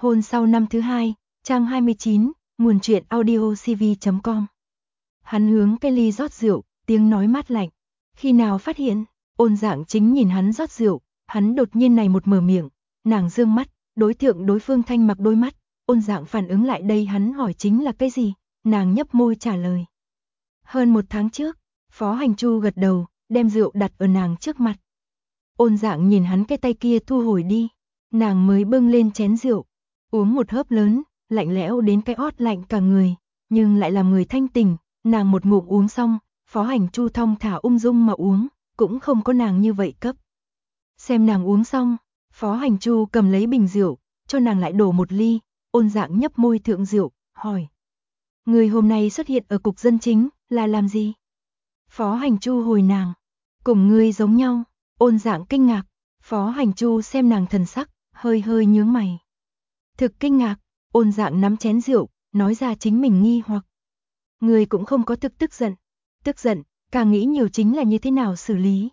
Hôn sau năm thứ hai, trang 29, nguồn truyện audiocv.com. Hắn hướng cái ly rót rượu, tiếng nói mát lạnh. Khi nào phát hiện? Ôn Dạng chính nhìn hắn rót rượu, hắn đột nhiên này một mở miệng, nàng dương mắt, đối tượng đối phương thanh mặc đôi mắt. Ôn Dạng phản ứng lại đây, hắn hỏi chính là cái gì? Nàng nhấp môi trả lời. Hơn 1 tháng trước. Phó Hành Chu gật đầu, đem rượu đặt ở nàng trước mặt. Ôn Dạng nhìn hắn cái tay kia thu hồi đi, nàng mới bưng lên chén rượu, uống một hớp lớn, lạnh lẽo đến cái ót lạnh cả người, nhưng lại làm người thanh tỉnh. Nàng một ngụm uống xong, Phó Hành Chu thong thả ung dung mà uống, cũng không có nàng như vậy cấp. Xem nàng uống xong, Phó Hành Chu cầm lấy bình rượu, cho nàng lại đổ một ly. Ôn Dạng nhấp môi thượng rượu, hỏi: người hôm nay xuất hiện ở cục dân chính, là làm gì? Phó Hành Chu hồi nàng: cùng ngươi giống nhau. Ôn Dạng kinh ngạc, Phó Hành Chu xem nàng thần sắc, hơi hơi nhướng mày. Thực kinh ngạc. Ôn Dạng nắm chén rượu, nói ra chính mình nghi hoặc. Ngươi cũng không có tức giận. Tức giận, càng nghĩ nhiều chính là như thế nào xử lý.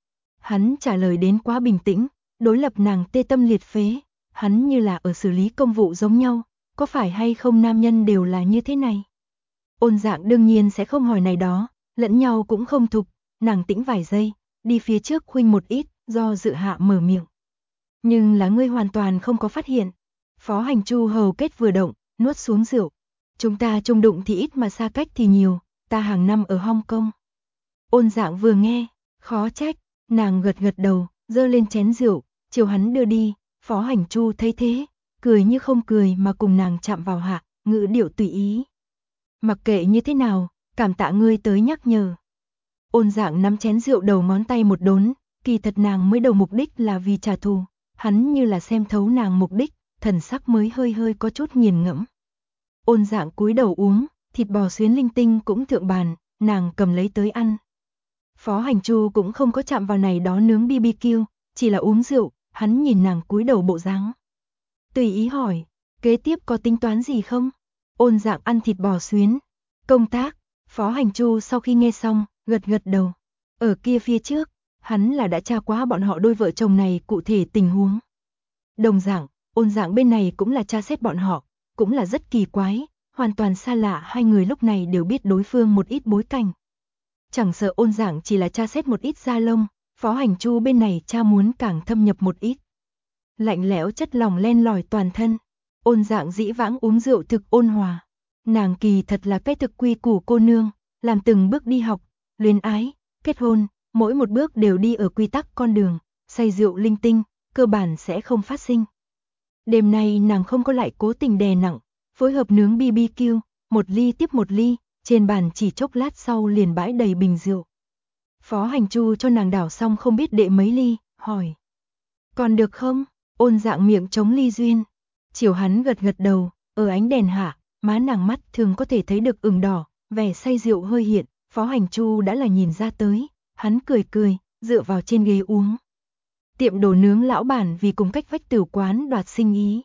Hắn trả lời đến quá bình tĩnh, đối lập nàng tê tâm liệt phế, hắn như là ở xử lý công vụ giống nhau, có phải hay không nam nhân đều là như thế này. Ôn Dạng đương nhiên sẽ không hỏi này đó, lẫn nhau cũng không thục, nàng tĩnh vài giây, đi phía trước khuynh một ít, do dự hạ mở miệng. Nhưng là ngươi hoàn toàn không có phát hiện. Phó Hành Chu hầu kết vừa động, nuốt xuống rượu. Chúng ta chung đụng thì ít mà xa cách thì nhiều, ta hàng năm ở Hong Kong. Ôn Dạng vừa nghe, khó trách, nàng gật gật đầu, giơ lên chén rượu, chiều hắn đưa đi. Phó Hành Chu thấy thế, cười như không cười mà cùng nàng chạm vào hạ, ngữ điệu tùy ý. Mặc kệ như thế nào, cảm tạ ngươi tới nhắc nhở. Ôn Dạng nắm chén rượu đầu ngón tay một đốn, kỳ thật nàng mới đầu mục đích là vì trả thù, hắn như là xem thấu nàng mục đích, thần sắc mới hơi hơi có chút nghiền ngẫm. Ôn Dạng cúi đầu uống, thịt bò xuyến linh tinh cũng thượng bàn, nàng cầm lấy tới ăn. Phó Hành Chu cũng không có chạm vào này đó nướng BBQ, chỉ là uống rượu, hắn nhìn nàng cúi đầu bộ dáng. Tùy ý hỏi, kế tiếp có tính toán gì không? Ôn Dạng ăn thịt bò xuyến. Công tác. Phó Hành Chu sau khi nghe xong, gật gật đầu. Ở kia phía trước, hắn là đã tra quá bọn họ đôi vợ chồng này cụ thể tình huống. Đồng dạng, Ôn Dạng bên này cũng là tra xét bọn họ, cũng là rất kỳ quái, hoàn toàn xa lạ, hai người lúc này đều biết đối phương một ít bối cảnh. Chẳng sợ Ôn Dạng chỉ là tra xét một ít da lông, Phó Hành Chu bên này tra muốn càng thâm nhập một ít. Lạnh lẽo chất lỏng len lỏi toàn thân. Ôn Dạng dĩ vãng uống rượu thực ôn hòa. Nàng kỳ thật là cái thực quy củ cô nương, làm từng bước đi học, luyến ái, kết hôn, mỗi một bước đều đi ở quy tắc con đường, say rượu linh tinh, cơ bản sẽ không phát sinh. Đêm nay nàng không có lại cố tình đè nặng, phối hợp nướng BBQ, một ly tiếp một ly, trên bàn chỉ chốc lát sau liền bãi đầy bình rượu. Phó Hành Chu cho nàng đảo xong không biết đệ mấy ly, hỏi: còn được không? Ôn Dạng miệng chống ly duyên. Chiều hắn gật gật đầu, ở ánh đèn hạ, má nàng mắt thường có thể thấy được ửng đỏ, vẻ say rượu hơi hiện. Phó Hành Chu đã là nhìn ra tới, hắn cười cười, dựa vào trên ghế uống. Tiệm đồ nướng lão bản vì cùng cách vách tử quán đoạt sinh ý.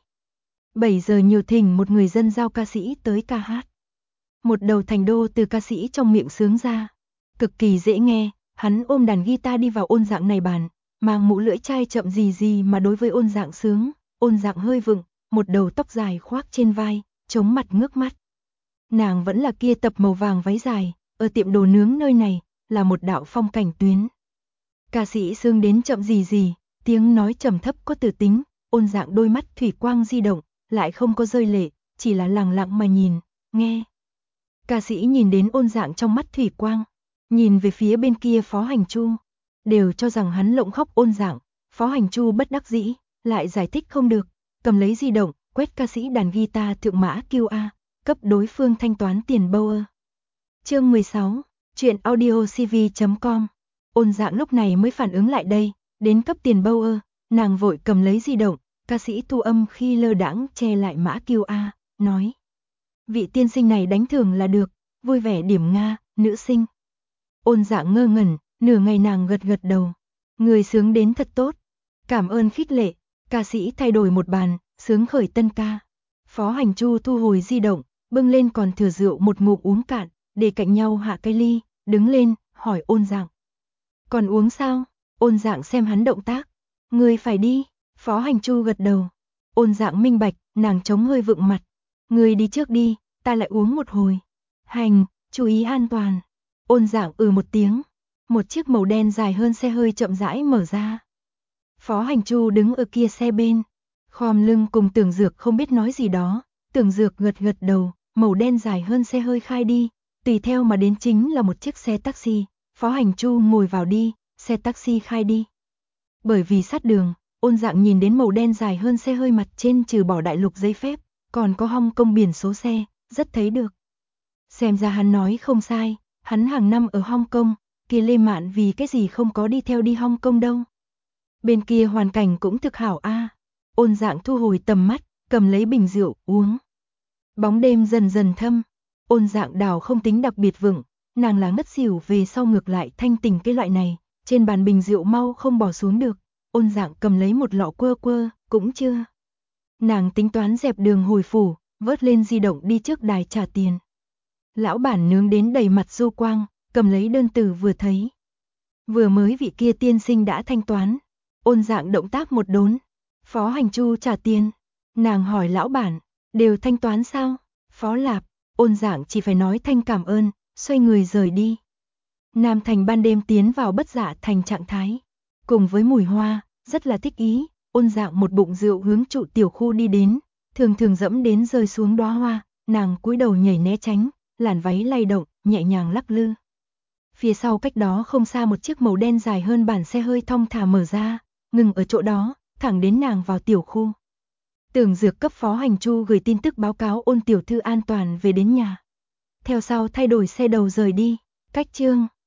7 giờ nhiều thỉnh một người dân giao ca sĩ tới ca hát. Một đầu thành đô từ ca sĩ trong miệng sướng ra, cực kỳ dễ nghe. Hắn ôm đàn guitar đi vào Ôn Dạng này bàn, mang mũ lưỡi chai chậm gì gì mà đối với Ôn Dạng sướng. Ôn Dạng hơi vựng, một đầu tóc dài khoác trên vai, chống mặt ngước mắt. Nàng vẫn là kia tập màu vàng váy dài, ở tiệm đồ nướng nơi này là một đạo phong cảnh tuyến. Ca sĩ sướng đến chậm gì gì, tiếng nói trầm thấp có từ tính. Ôn Dạng đôi mắt thủy quang di động, lại không có rơi lệ, chỉ là lặng lặng mà nhìn, nghe. Ca sĩ nhìn đến Ôn Dạng trong mắt thủy quang, nhìn về phía bên kia Phó Hành Chu, đều cho rằng hắn lộng khóc Ôn Dạng. Phó Hành Chu bất đắc dĩ, lại giải thích không được, cầm lấy di động, quét ca sĩ đàn guitar thượng mã QR, cấp đối phương thanh toán tiền Bauer. Chương 16, truyện audiocv.com. Ôn Dạng lúc này mới phản ứng lại đây, đến cấp tiền Bauer, nàng vội cầm lấy di động, ca sĩ thu âm khi lơ đãng che lại mã QR, nói: vị tiên sinh này đánh thưởng là được, vui vẻ điểm Nga, nữ sinh. Ôn Dạng ngơ ngẩn, nửa ngày nàng gật gật đầu. Người sướng đến thật tốt. Cảm ơn khích lệ. Ca sĩ thay đổi một bàn, sướng khởi tân ca. Phó Hành Chu thu hồi di động, bưng lên còn thừa rượu một ngụm uống cạn, để cạnh nhau hạ cái ly, đứng lên, hỏi Ôn Dạng: còn uống sao? Ôn Dạng xem hắn động tác. Người phải đi. Phó Hành Chu gật đầu. Ôn Dạng minh bạch, nàng chống hơi vựng mặt. Người đi trước đi, ta lại uống một hồi. Hành, chú ý an toàn. Ôn Dạng một tiếng. Một chiếc màu đen dài hơn xe hơi chậm rãi mở ra. Phó Hành Chu đứng ở kia xe bên. Khom lưng cùng Tưởng Dược không biết nói gì đó. Tưởng Dược gật gật đầu, màu đen dài hơn xe hơi khai đi. Tùy theo mà đến chính là một chiếc xe taxi. Phó Hành Chu ngồi vào đi, xe taxi khai đi. Bởi vì sát đường, Ôn Dạng nhìn đến màu đen dài hơn xe hơi mặt trên trừ bỏ đại lục giấy phép, còn có Hong Kong biển số xe, rất thấy được. Xem ra hắn nói không sai, hắn hàng năm ở Hong Kong, kia Lê Mạn vì cái gì không có đi theo đi Hong Kong đâu. Bên kia hoàn cảnh cũng thực hảo a. Ôn Dạng thu hồi tầm mắt, cầm lấy bình rượu uống. Bóng đêm dần dần thâm, Ôn Dạng đảo không tính đặc biệt vững, nàng là ngất xỉu về sau ngược lại thanh tỉnh cái loại này, trên bàn bình rượu mau không bỏ xuống được. Ôn Dạng cầm lấy một lọ quơ quơ, cũng chưa. Nàng tính toán dẹp đường hồi phủ, vớt lên di động đi trước đài trả tiền. Lão bản nướng đến đầy mặt du quang, cầm lấy đơn từ vừa thấy. Vừa mới vị kia tiên sinh đã thanh toán. Ôn Dạng động tác một đốn. Phó Hành Chu trả tiền. Nàng hỏi lão bản, đều thanh toán sao? Phó Lạp, Ôn Dạng chỉ phải nói thanh cảm ơn, xoay người rời đi. Nam Thành ban đêm tiến vào bất dạ thành trạng thái. Cùng với mùi hoa, rất là thích ý. Ôn Dạng một bụng rượu hướng trụ tiểu khu đi đến, thường thường dẫm đến rơi xuống đóa hoa, nàng cúi đầu nhảy né tránh, làn váy lay động, nhẹ nhàng lắc lư. Phía sau cách đó không xa một chiếc màu đen dài hơn bản xe hơi thong thả mở ra, ngừng ở chỗ đó, thẳng đến nàng vào tiểu khu. Tưởng Dược cấp Phó Hành Chu gửi tin tức báo cáo Ôn tiểu thư an toàn về đến nhà. Theo sau thay đổi xe đầu rời đi, cách chương